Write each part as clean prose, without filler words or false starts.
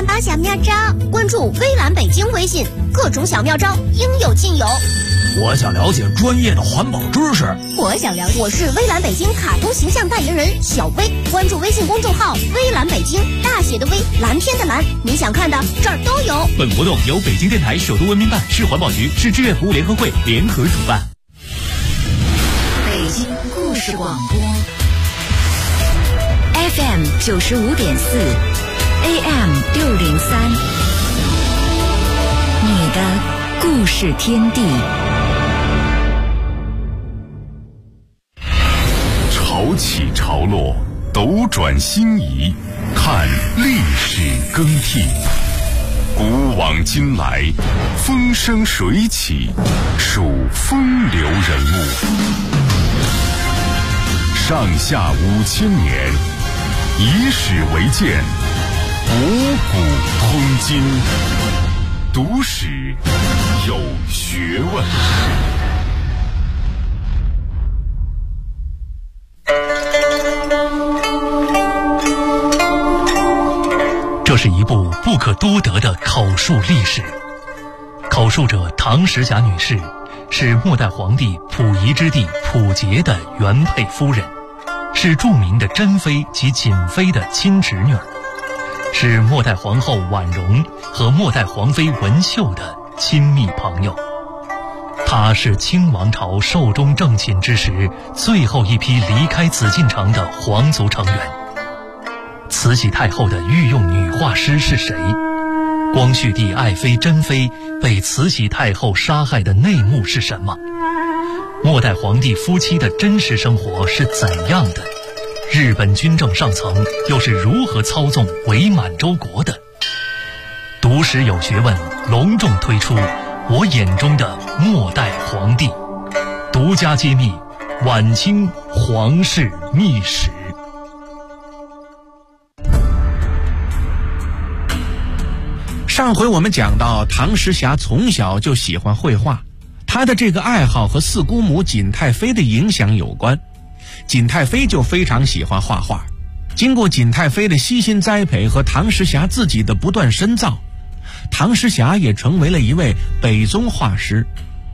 蓝把小妙招，关注微蓝北京微信，各种小妙招应有尽有。 我想了解专业的环保知识。 我是微蓝北京卡通形象代言人小薇，关注微信公众号微蓝北京，大写的微，蓝天的蓝，你想看的这儿都有。 本活动由北京电台首都文明办、市环保局、市志愿服务联合会联合主办。 北京故事广播 FM 95.4 AM 603，你的故事天地。 潮起潮落，斗转星移，看历史更替。古往今来，风生水起，数风流人物。上下5000年，以史为鉴，博古通今。读史有学问。 这是一部不可多得的口述历史。口述者唐时霞女士是末代皇帝溥仪之弟溥杰的原配夫人，是著名的珍妃及瑾妃的亲侄女儿，是末代皇后婉容和末代皇妃文秀的亲密朋友。她是清王朝寿终正寝之时最后一批离开紫禁城的皇族成员。慈禧太后的御用女画师是谁？光绪帝爱妃珍妃被慈禧太后杀害的内幕是什么？末代皇帝夫妻的真实生活是怎样的？日本军政上层又是如何操纵伪满洲国的？读史有学问隆重推出我眼中的末代皇帝，独家揭秘晚清皇室秘史。 上回我们讲到，唐时霞从小就喜欢绘画，她的这个爱好和四姑母瑾太妃的影响有关。瑾太妃就非常喜欢画画，经过瑾太妃的悉心栽培和唐时霞自己的不断深造，唐时霞也成为了一位北宗画师。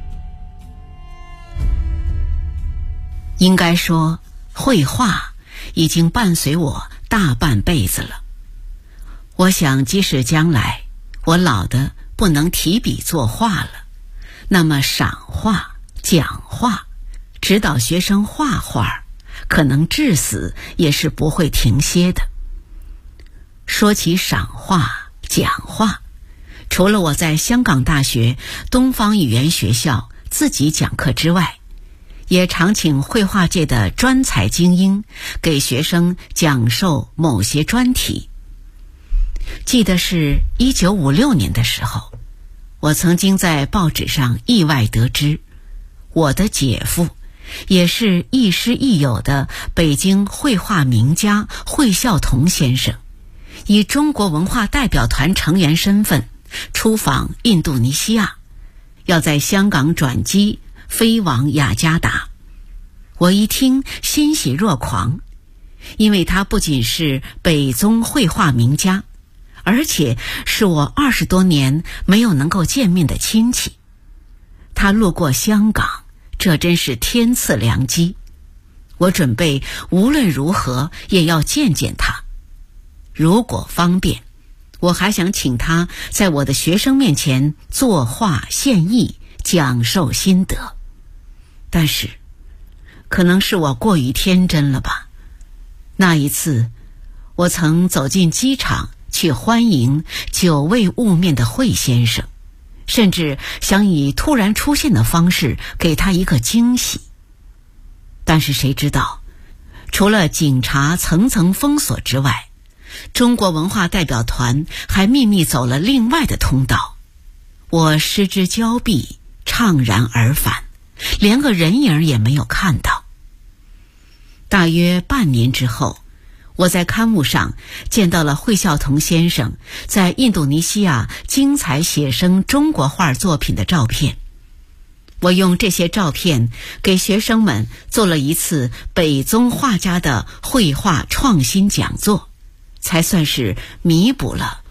应该说，绘画已经伴随我大半辈子了。我想，即使将来我老的不能提笔作画了，那么赏画、讲画、指导学生画画，可能至死也是不会停歇的。说起赏画、讲画，除了我在香港大学东方语言学校自己讲课之外，也常请绘画界的专才精英给学生讲授某些专题。记得是1956年的时候，我曾经在报纸上意外得知，我的姐夫也是亦师亦友的北京绘画名家惠孝同先生，以中国文化代表团成员身份出访印度尼西亚，要在香港转机飞往雅加达。我一听欣喜若狂，因为他不仅是北宗绘画名家，而且是我20多年没有能够见面的亲戚。他路过香港，这真是天赐良机。我准备无论如何也要见见他。如果方便，我还想请他在我的学生面前作画献艺，讲授心得。但是可能是我过于天真了吧。那一次，我曾走进机场去欢迎久未晤面的惠先生，甚至想以突然出现的方式给他一个惊喜。但是谁知道，除了警察层层封锁之外，中国文化代表团还秘密走了另外的通道。我失之交臂，怅然而返，连个人影也没有看到。大约半年之后，我在刊物上见到了惠孝同先生在印度尼西亚精彩写生中国画作品的照片。我用这些照片给学生们做了一次北宗画家的绘画创新讲座，才算是弥补了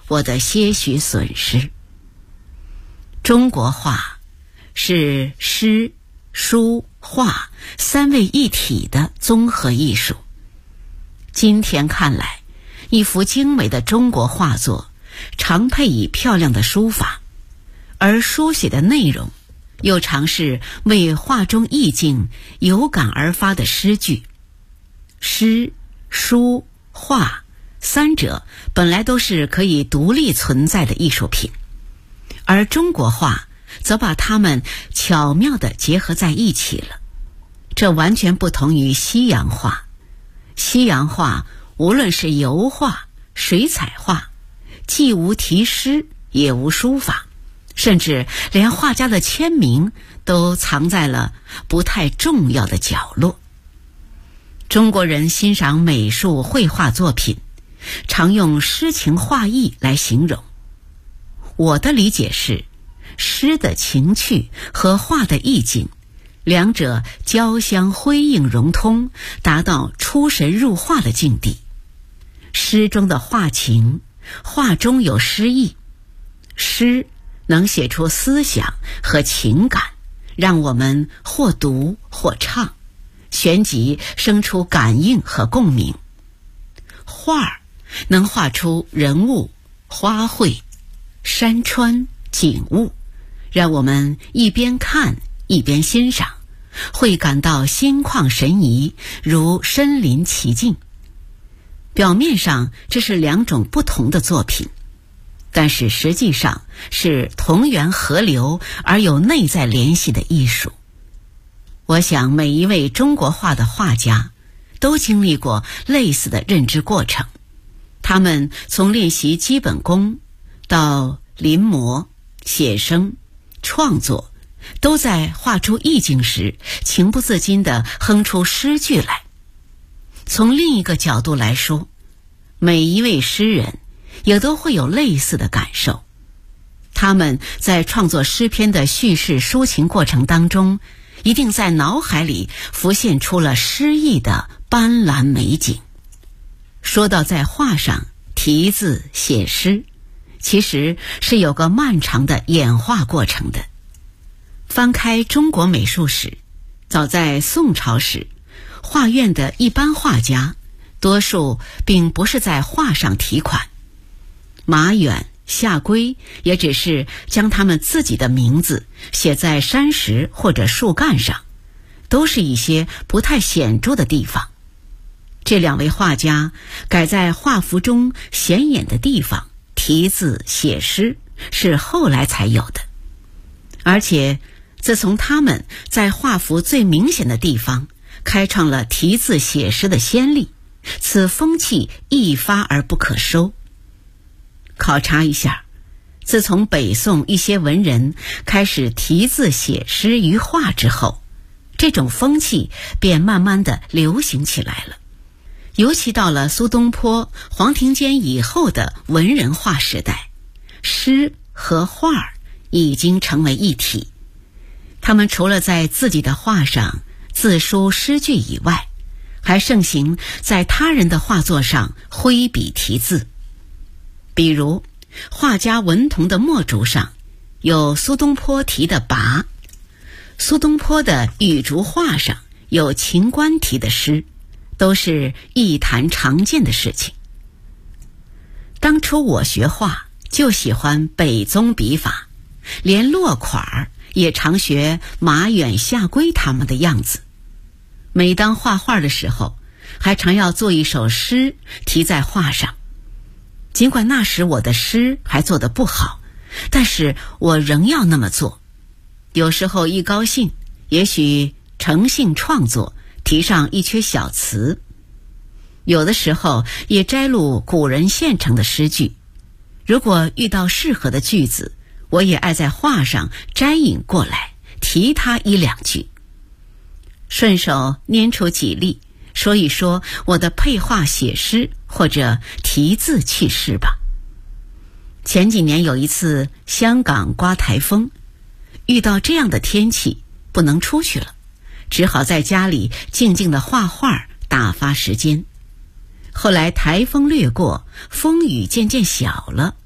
我的些许损失。中国画是诗、书、画三位一体的综合艺术。今天看来，一幅精美的中国画作常配以漂亮的书法，而书写的内容又常是为画中意境有感而发的诗句。诗、书、画三者本来都是可以独立存在的艺术品，而中国画则把它们巧妙地结合在一起了。这完全不同于西洋画。西洋画无论是油画、水彩画，既无题诗也无书法，甚至连画家的签名都藏在了不太重要的角落。中国人欣赏美术绘画作品，常用诗情画意来形容。我的理解是，诗的情趣和画的意境，两者交相辉映融通，达到出神入化的境地。诗中的画情，画中有诗意。诗能写出思想和情感，让我们或读或唱，旋即生出感应和共鸣。画能画出人物、花卉、山川、景物，让我们一边看一边欣赏，会感到心旷神怡，如身临其境。表面上这是两种不同的作品，但是实际上是同源合流而有内在联系的艺术。我想每一位中国画的画家都经历过类似的认知过程，他们从练习基本功到临摹、写生、创作，都在画出意境时情不自禁地哼出诗句来。从另一个角度来说，每一位诗人也都会有类似的感受。他们在创作诗篇的叙事抒情过程当中，一定在脑海里浮现出了诗意的斑斓美景。说到在画上题字写诗，其实是有个漫长的演化过程的。翻开中国美术史，早在宋朝时，画院的一般画家多数并不是在画上题款，马远、夏圭也只是将他们自己的名字写在山石或者树干上，都是一些不太显著的地方。这两位画家改在画幅中显眼的地方题字写诗，是后来才有的。而且自从他们在画幅最明显的地方开创了题字写诗的先例，此风气一发而不可收。考察一下，自从北宋一些文人开始题字写诗于画之后，这种风气便慢慢地流行起来了。尤其到了苏东坡、黄庭坚以后的文人画时代，诗和画已经成为一体。他们除了在自己的画上自书诗句以外，还盛行在他人的画作上挥笔题字。比如画家文同的墨竹上有苏东坡题的跋，苏东坡的雨竹画上有秦观题的诗，都是一谈常见的事情。当初我学画就喜欢北宗笔法，连落款也常学马远、夏圭他们的样子。每当画画的时候，还常要做一首诗题在画上。尽管那时我的诗还做得不好，但是我仍要那么做。有时候一高兴，也许诚性创作，题上一阙小词。有的时候也摘录古人现成的诗句，如果遇到适合的句子，我也爱在画上摘引过来，题它一两句。顺手拈出几例，说一说我的配画写诗或者题字趣事吧。前几年有一次香港刮台风，遇到这样的天气不能出去了，只好在家里静静地画画打发时间。后来台风掠过，风雨渐渐小了，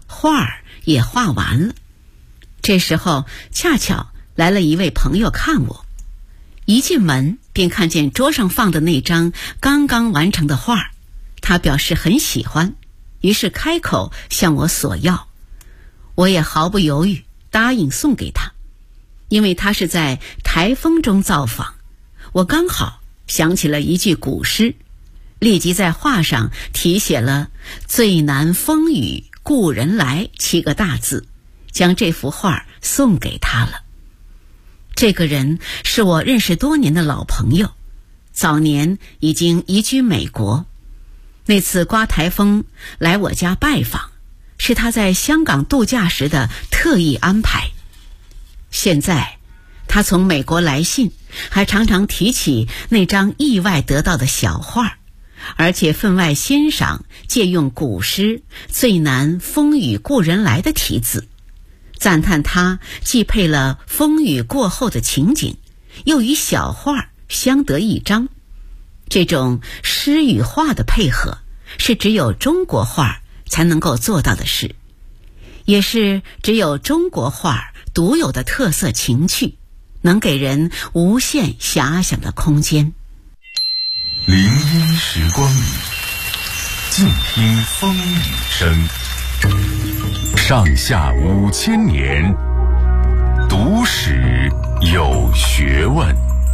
画儿也画完了。这时候恰巧来了一位朋友看我，一进门便看见桌上放的那张刚刚完成的画，他表示很喜欢，于是开口向我索要。我也毫不犹豫答应送给他，因为他是在台风中造访。我刚好想起了一句古诗，立即在画上题写了最难风雨故人来7个大字，将这幅画送给他了。这个人是我认识多年的老朋友，早年已经移居美国。那次刮台风来我家拜访，是他在香港度假时的特意安排。现在他从美国来信，还常常提起那张意外得到的小画，而且分外欣赏借用古诗最难风雨故人来的题字，赞叹它既配了风雨过后的情景，又与小画相得益彰。这种诗与画的配合是只有中国画才能够做到的事，也是只有中国画独有的特色情趣，能给人无限遐想的空间。 林荫时光里，静听风雨声。上下5000年，读史有学问。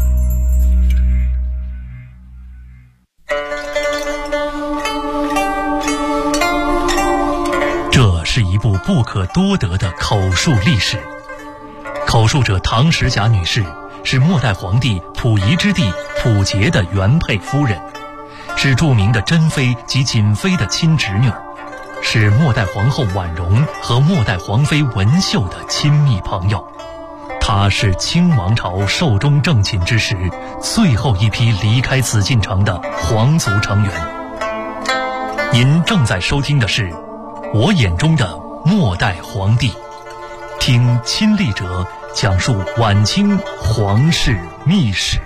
这是一部不可多得的口述历史。口述者唐时甲女士是末代皇帝溥仪之弟溥杰的原配夫人，是著名的珍妃及瑾妃的亲侄女，是末代皇后婉容和末代皇妃文秀的亲密朋友。她是清王朝寿终正寝之时最后一批离开紫禁城的皇族成员。您正在收听的是我眼中的末代皇帝，听亲历者讲述晚清皇室秘史。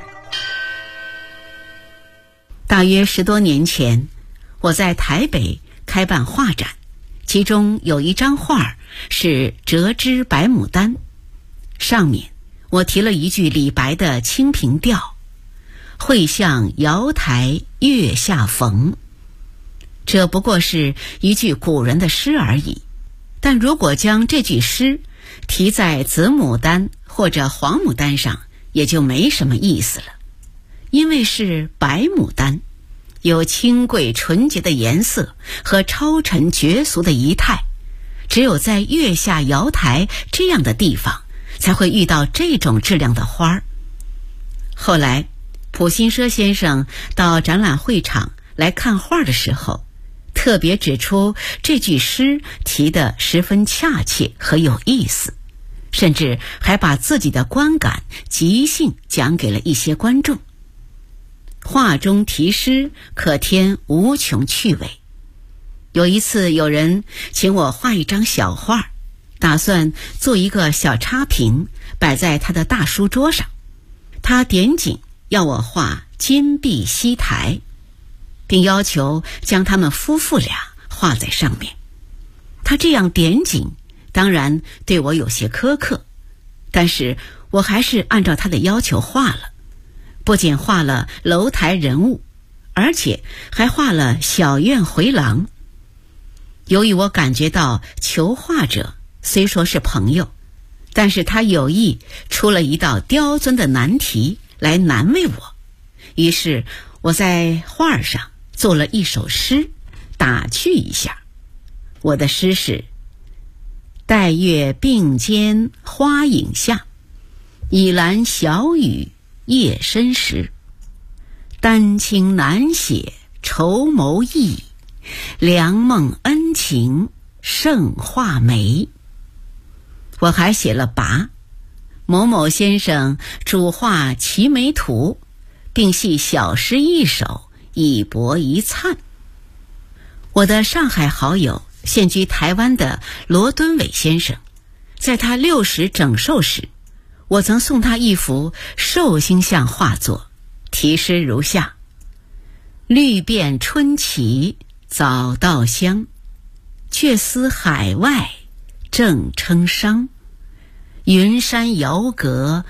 大约10多年前，我在台北开办画展，其中有一张画是折枝白牡丹，上面我题了一句李白的《清平调》：会向瑶台月下逢。这不过是一句古人的诗而已，但如果将这句诗题在紫牡丹或者黄牡丹上，也就没什么意思了。因为是白牡丹，有清贵纯洁的颜色和超尘绝俗的仪态，只有在月下瑶台这样的地方才会遇到这种质量的花儿。后来普心奢先生到展览会场来看画的时候，特别指出这句诗题得十分恰切和有意思，甚至还把自己的观感即兴讲给了一些观众。画中题诗可添无穷趣味。有一次有人请我画一张小画，打算做一个小插屏摆在他的大书桌上。他点景要我画金碧溪台，并要求将他们夫妇俩画在上面。他这样点景当然对我有些苛刻，但是我还是按照他的要求画了。不仅画了楼台人物，而且还画了小院回廊。由于我感觉到求画者虽说是朋友，但是他有意出了一道刁钻的难题来难为我，于是我在画上做了一首诗，打趣一下。我的诗是：带月并肩花影下，倚栏小雨夜深时。丹青难写愁谋意，良梦恩情胜画眉。我还写了跋：某某先生主画齐眉图，并系小诗一首，一博一灿。我的上海好友现居台湾的罗敦伟先生，在他60整寿时，我曾送他一幅寿星像画作，题诗如下：绿遍春旗早稻香， 却思海外正称商。云山遥隔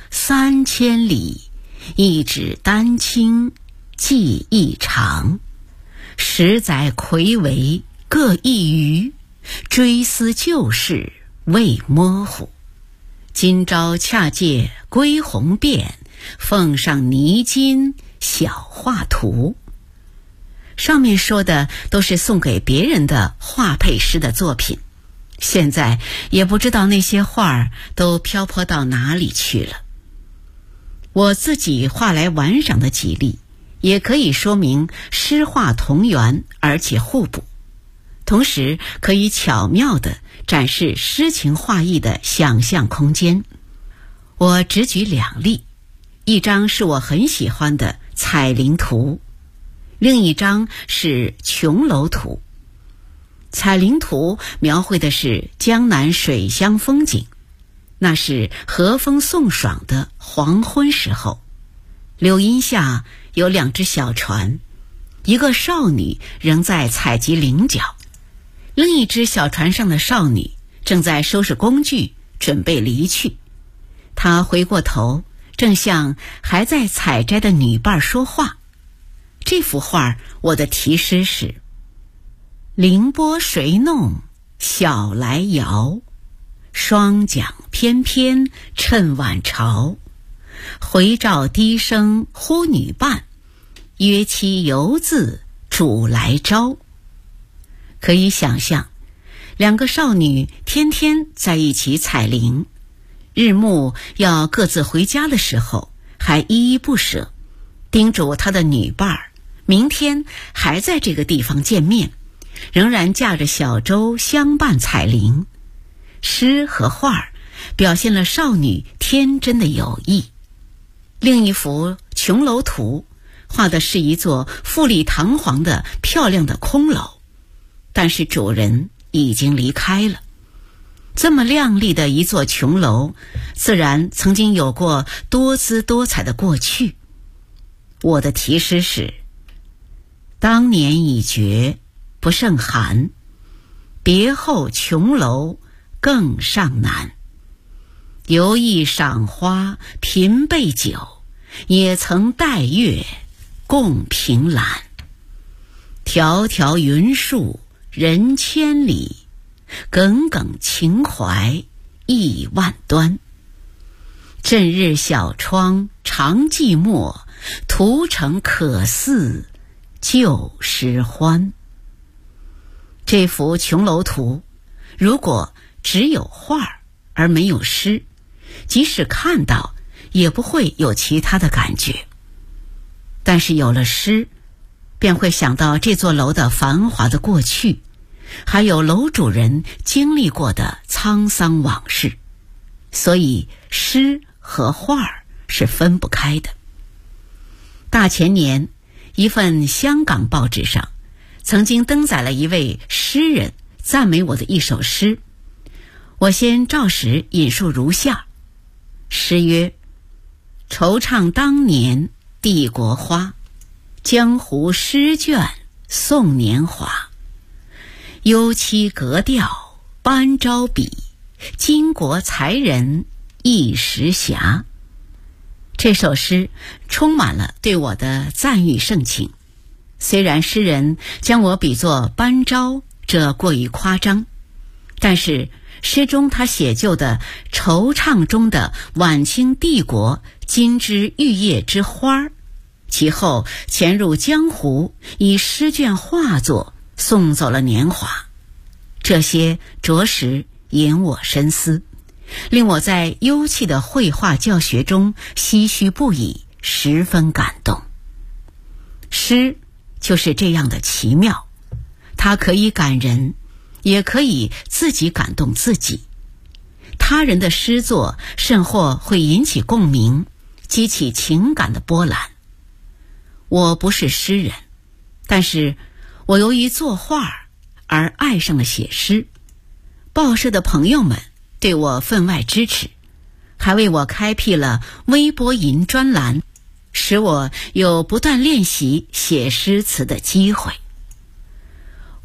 3000里，一指丹青记忆长。10载睽违各一隅，追思旧事未模糊。今朝恰借归鸿变，奉上泥金小画图。上面说的都是送给别人的画配诗的作品，现在也不知道那些画都漂泊到哪里去了。我自己画来玩赏的几例，也可以说明诗画同源而且互补，同时可以巧妙地展示诗情画意的想象空间。我只举2例，一张是我很喜欢的彩林图，另一张是琼楼图。彩林图描绘的是江南水乡风景，那是和风送爽的黄昏时候，柳荫下有2只小船，一个少女仍在采集菱角，另一只小船上的少女正在收拾工具准备离去。她回过头，正向还在采摘的女伴说话。这幅画我的题诗是：凌波谁弄小来摇，双桨翩翩趁晚潮。回照低声呼女伴，约期犹自主来招。可以想象，2个少女天天在一起采菱，日暮要各自回家的时候，还依依不舍，叮嘱她的女伴明天还在这个地方见面，仍然驾着小舟相伴采菱。诗和画表现了少女天真的友谊。另一幅琼楼图画的是一座富丽堂皇的漂亮的空楼，但是主人已经离开了。这么亮丽的一座琼楼，自然曾经有过多姿多彩的过去。我的题诗是：当年已绝不胜寒，别后琼楼更上难。犹忆赏花频备酒，也曾带月共凭栏。迢迢云树人千里，耿耿情怀意万端。振日小窗常寂寞，屠城可似旧时欢。这幅琼楼图如果只有画而没有诗，即使看到也不会有其他的感觉。但是有了诗，便会想到这座楼的繁华的过去，还有楼主人经历过的沧桑往事，所以诗和画是分不开的。大前年，一份香港报纸上曾经登载了一位诗人赞美我的一首诗，我先照实引述如下。诗曰：惆怅当年帝国花，江湖诗卷送年华。幽栖格调班昭笔，巾帼才人一时暇。这首诗充满了对我的赞誉盛情，虽然诗人将我比作班昭，这过于夸张，但是诗中他写就的惆怅中的晚清帝国金枝玉叶之花，其后潜入江湖，以诗卷画作送走了年华，这些着实引我深思，令我在幽憩的绘画教学中唏嘘不已，十分感动。诗就是这样的奇妙，它可以感人，也可以自己感动自己。他人的诗作甚或会引起共鸣，激起情感的波澜。我不是诗人，但是我由于作画而爱上了写诗。报社的朋友们对我分外支持，还为我开辟了微博银专栏，使我有不断练习写诗词的机会。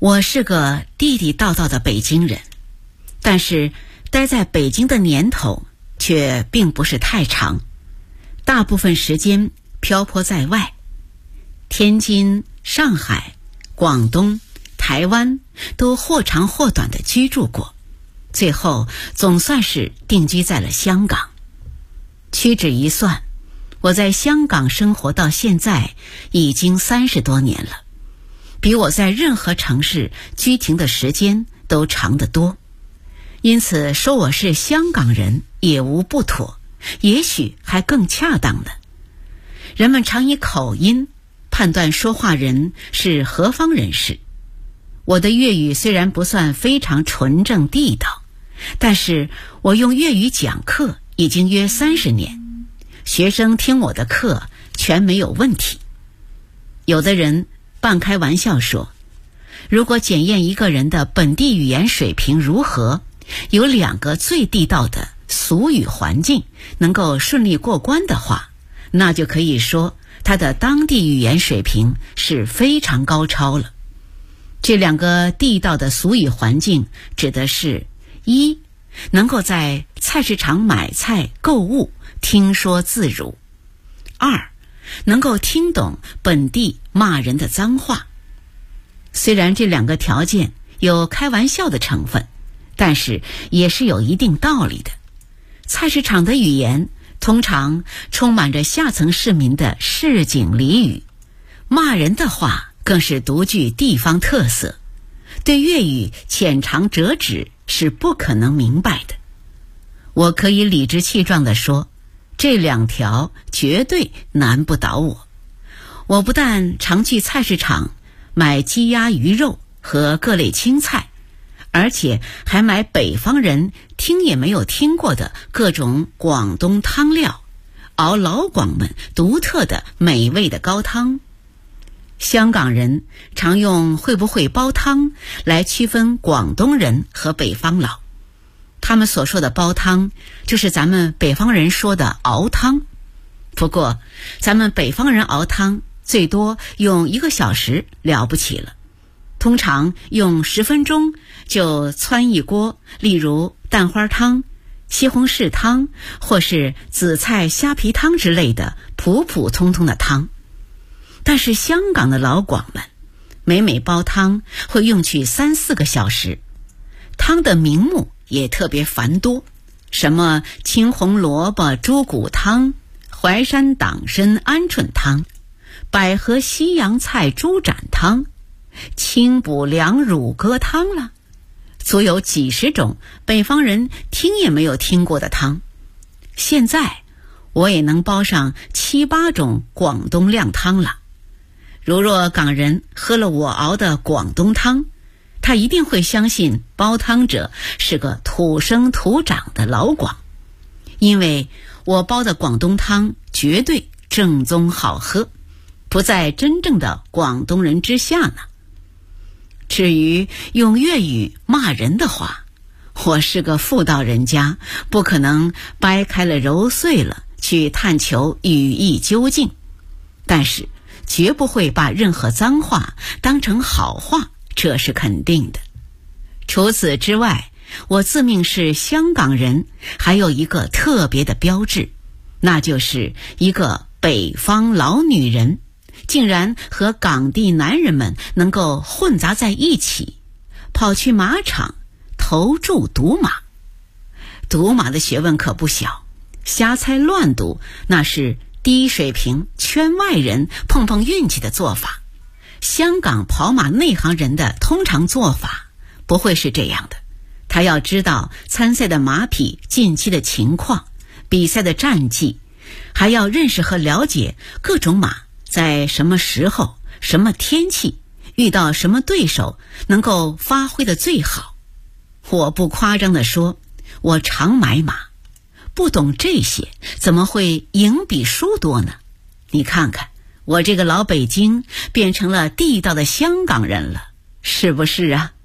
我是个地地道道的北京人，但是待在北京的年头却并不是太长，大部分时间漂泊在外，天津、上海、广东、台湾都或长或短的居住过，最后总算是定居在了香港。屈指一算，我在香港生活到现在已经30多年了，比我在任何城市居停的时间都长得多，因此说我是香港人也无不妥，也许还更恰当呢。人们常以口音判断说话人是何方人士。我的粤语虽然不算非常纯正地道，但是我用粤语讲课已经约30年，学生听我的课全没有问题。有的人半开玩笑说，如果检验一个人的本地语言水平如何，有2个最地道的俗语环境能够顺利过关的话，那就可以说他的当地语言水平是非常高超了。这2个地道的俗语环境指的是：一，能够在菜市场买菜购物听说自如；二，能够听懂本地骂人的脏话。虽然这2个条件有开玩笑的成分，但是也是有一定道理的。菜市场的语言通常充满着下层市民的市井俚语，骂人的话更是独具地方特色，对粤语浅尝辄止是不可能明白的。我可以理直气壮地说，这2条绝对难不倒我。我不但常去菜市场买鸡鸭鱼肉和各类青菜，而且还买北方人听也没有听过的各种广东汤料，熬老广们独特的美味的高汤。香港人常用会不会煲汤来区分广东人和北方佬，他们所说的煲汤就是咱们北方人说的熬汤。不过咱们北方人熬汤最多用1个小时了不起了，通常用10分钟就汆一锅，例如蛋花汤、西红柿汤或是紫菜虾皮汤之类的普普通通的汤。但是香港的老广们每煲汤会用去3-4个小时，汤的名目也特别繁多，什么青红萝卜猪骨汤、淮山党参鹌鹑汤、百合西洋菜猪展汤、清补凉乳鸽汤了，足有几十种北方人听也没有听过的汤。现在我也能煲上7-8种广东靓汤了。如若港人喝了我熬的广东汤，他一定会相信煲汤者是个土生土长的老广，因为我煲的广东汤绝对正宗好喝，不在真正的广东人之下呢。至于用粤语骂人的话，我是个妇道人家，不可能掰开了揉碎了去探求语义究竟，但是绝不会把任何脏话当成好话，这是肯定的。除此之外，我自命是香港人，还有一个特别的标志，那就是一个北方老女人竟然和港地男人们能够混杂在一起，跑去马场投注赌马。赌马的学问可不小，瞎猜乱赌那是低水平圈外人碰碰运气的做法。香港跑马内行人的通常做法不会是这样的，他要知道参赛的马匹近期的情况、比赛的战绩，还要认识和了解各种马在什么时候、什么天气遇到什么对手能够发挥的最好。我不夸张地说，我常买马，不懂这些怎么会赢比输多呢？你看看我这个老北京变成了地道的香港人了，是不是啊？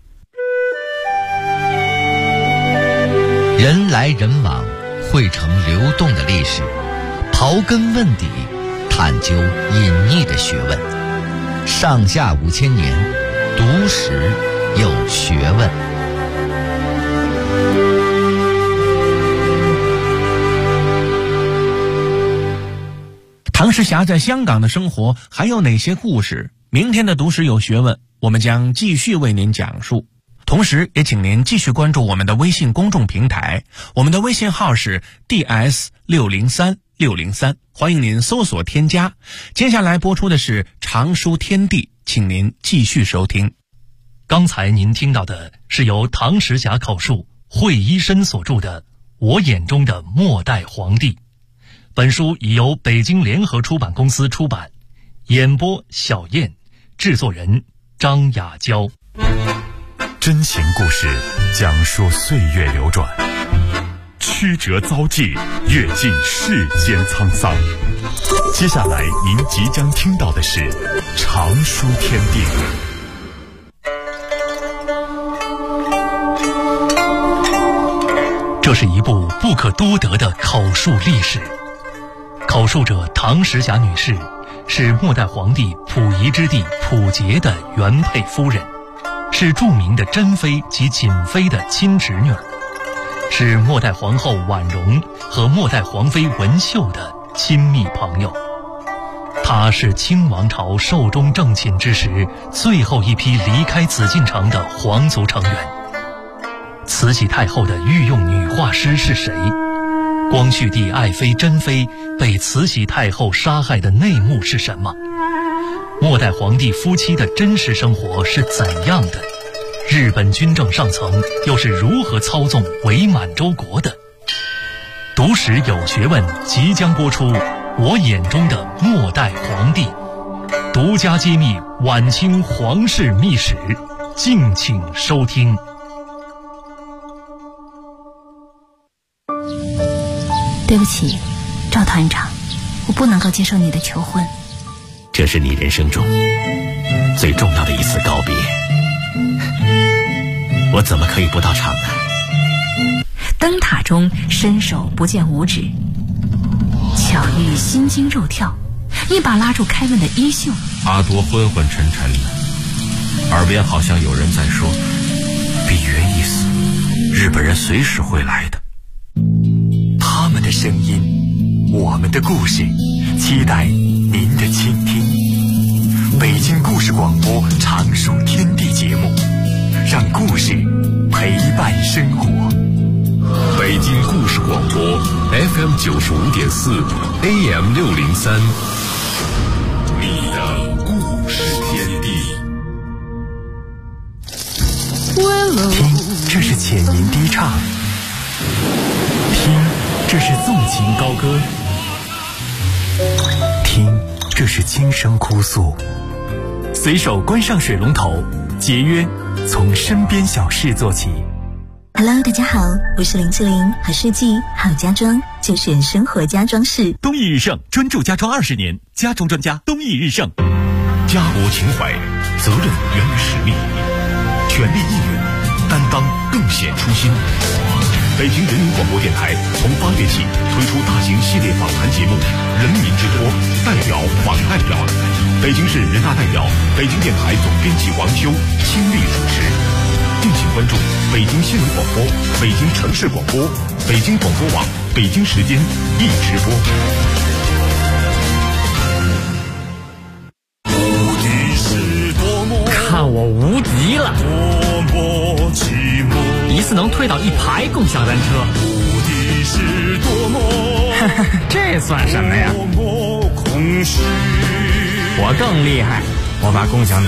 人来人往，汇成流动的历史，刨根问底，探究隐匿的学问。上下5000年，读史有学问。 唐时霞在香港的生活还有哪些故事？明天的读史有学问，我们将继续为您讲述。同时也请您继续关注我们的微信公众平台，我们的微信号是 DS603603，欢迎您搜索添加。接下来播出的是常书天地，请您继续收听。 刚才您听到的是由唐时霞口述、惠一生所著的《我眼中的末代皇帝》。本书已由北京联合出版公司出版，演播小燕，制作人张雅娇。 真情故事讲述岁月流转，曲折遭际，阅尽世间沧桑。接下来您即将听到的是常书天地。 这是一部不可多得的口述历史。口述者唐时霞女士是末代皇帝溥仪之弟溥杰的原配夫人，是著名的珍妃及瑾妃的亲侄女儿，是末代皇后婉容和末代皇妃文秀的亲密朋友。她是清王朝寿终正寝之时最后一批离开紫禁城的皇族成员。慈禧太后的御用女画师是谁？光绪帝爱妃珍妃被慈禧太后杀害的内幕是什么？末代皇帝夫妻的真实生活是怎样的？日本军政上层又是如何操纵伪满洲国的？读史有学问即将播出我眼中的末代皇帝，独家揭秘晚清皇室秘史，敬请收听。 对不起，赵团长，我不能够接受你的求婚。 这是你人生中最重要的一次告别，我怎么可以不到场呢？ 灯塔中伸手不见五指，巧遇心惊肉跳，一把拉住凯文的衣袖。 阿多昏昏沉沉的，耳边好像有人在说：比约一死，日本人随时会来的。 他们的声音，我们的故事，期待您的倾听。北京故事广播常书天地节目，让故事陪伴生活。 北京故事广播 FM 95.4 AM 603，你的故事天地。 听，这是浅吟低唱；听，这是纵情高歌；听，这是轻声哭诉。随手关上水龙头，节约从身边小事做起。 Hello， 大家好，我是林志玲，好设计好家装就选生活家装饰。 东义日盛，专注家装20年，家装专家东义日盛。 家国情怀，责任源于使命，全力应援，担当更显初心。北京人民广播电台从8月起推出大型系列访谈节目《人民之托》，代表访代表。北京市人大代表、北京电台总编辑王修倾力主持。敬请关注北京新闻广播、北京城市广播、北京广播网、北京时间一直播。 看我无敌了！一次能推倒1排共享单车，这算什么呀？我更厉害，我把共享单车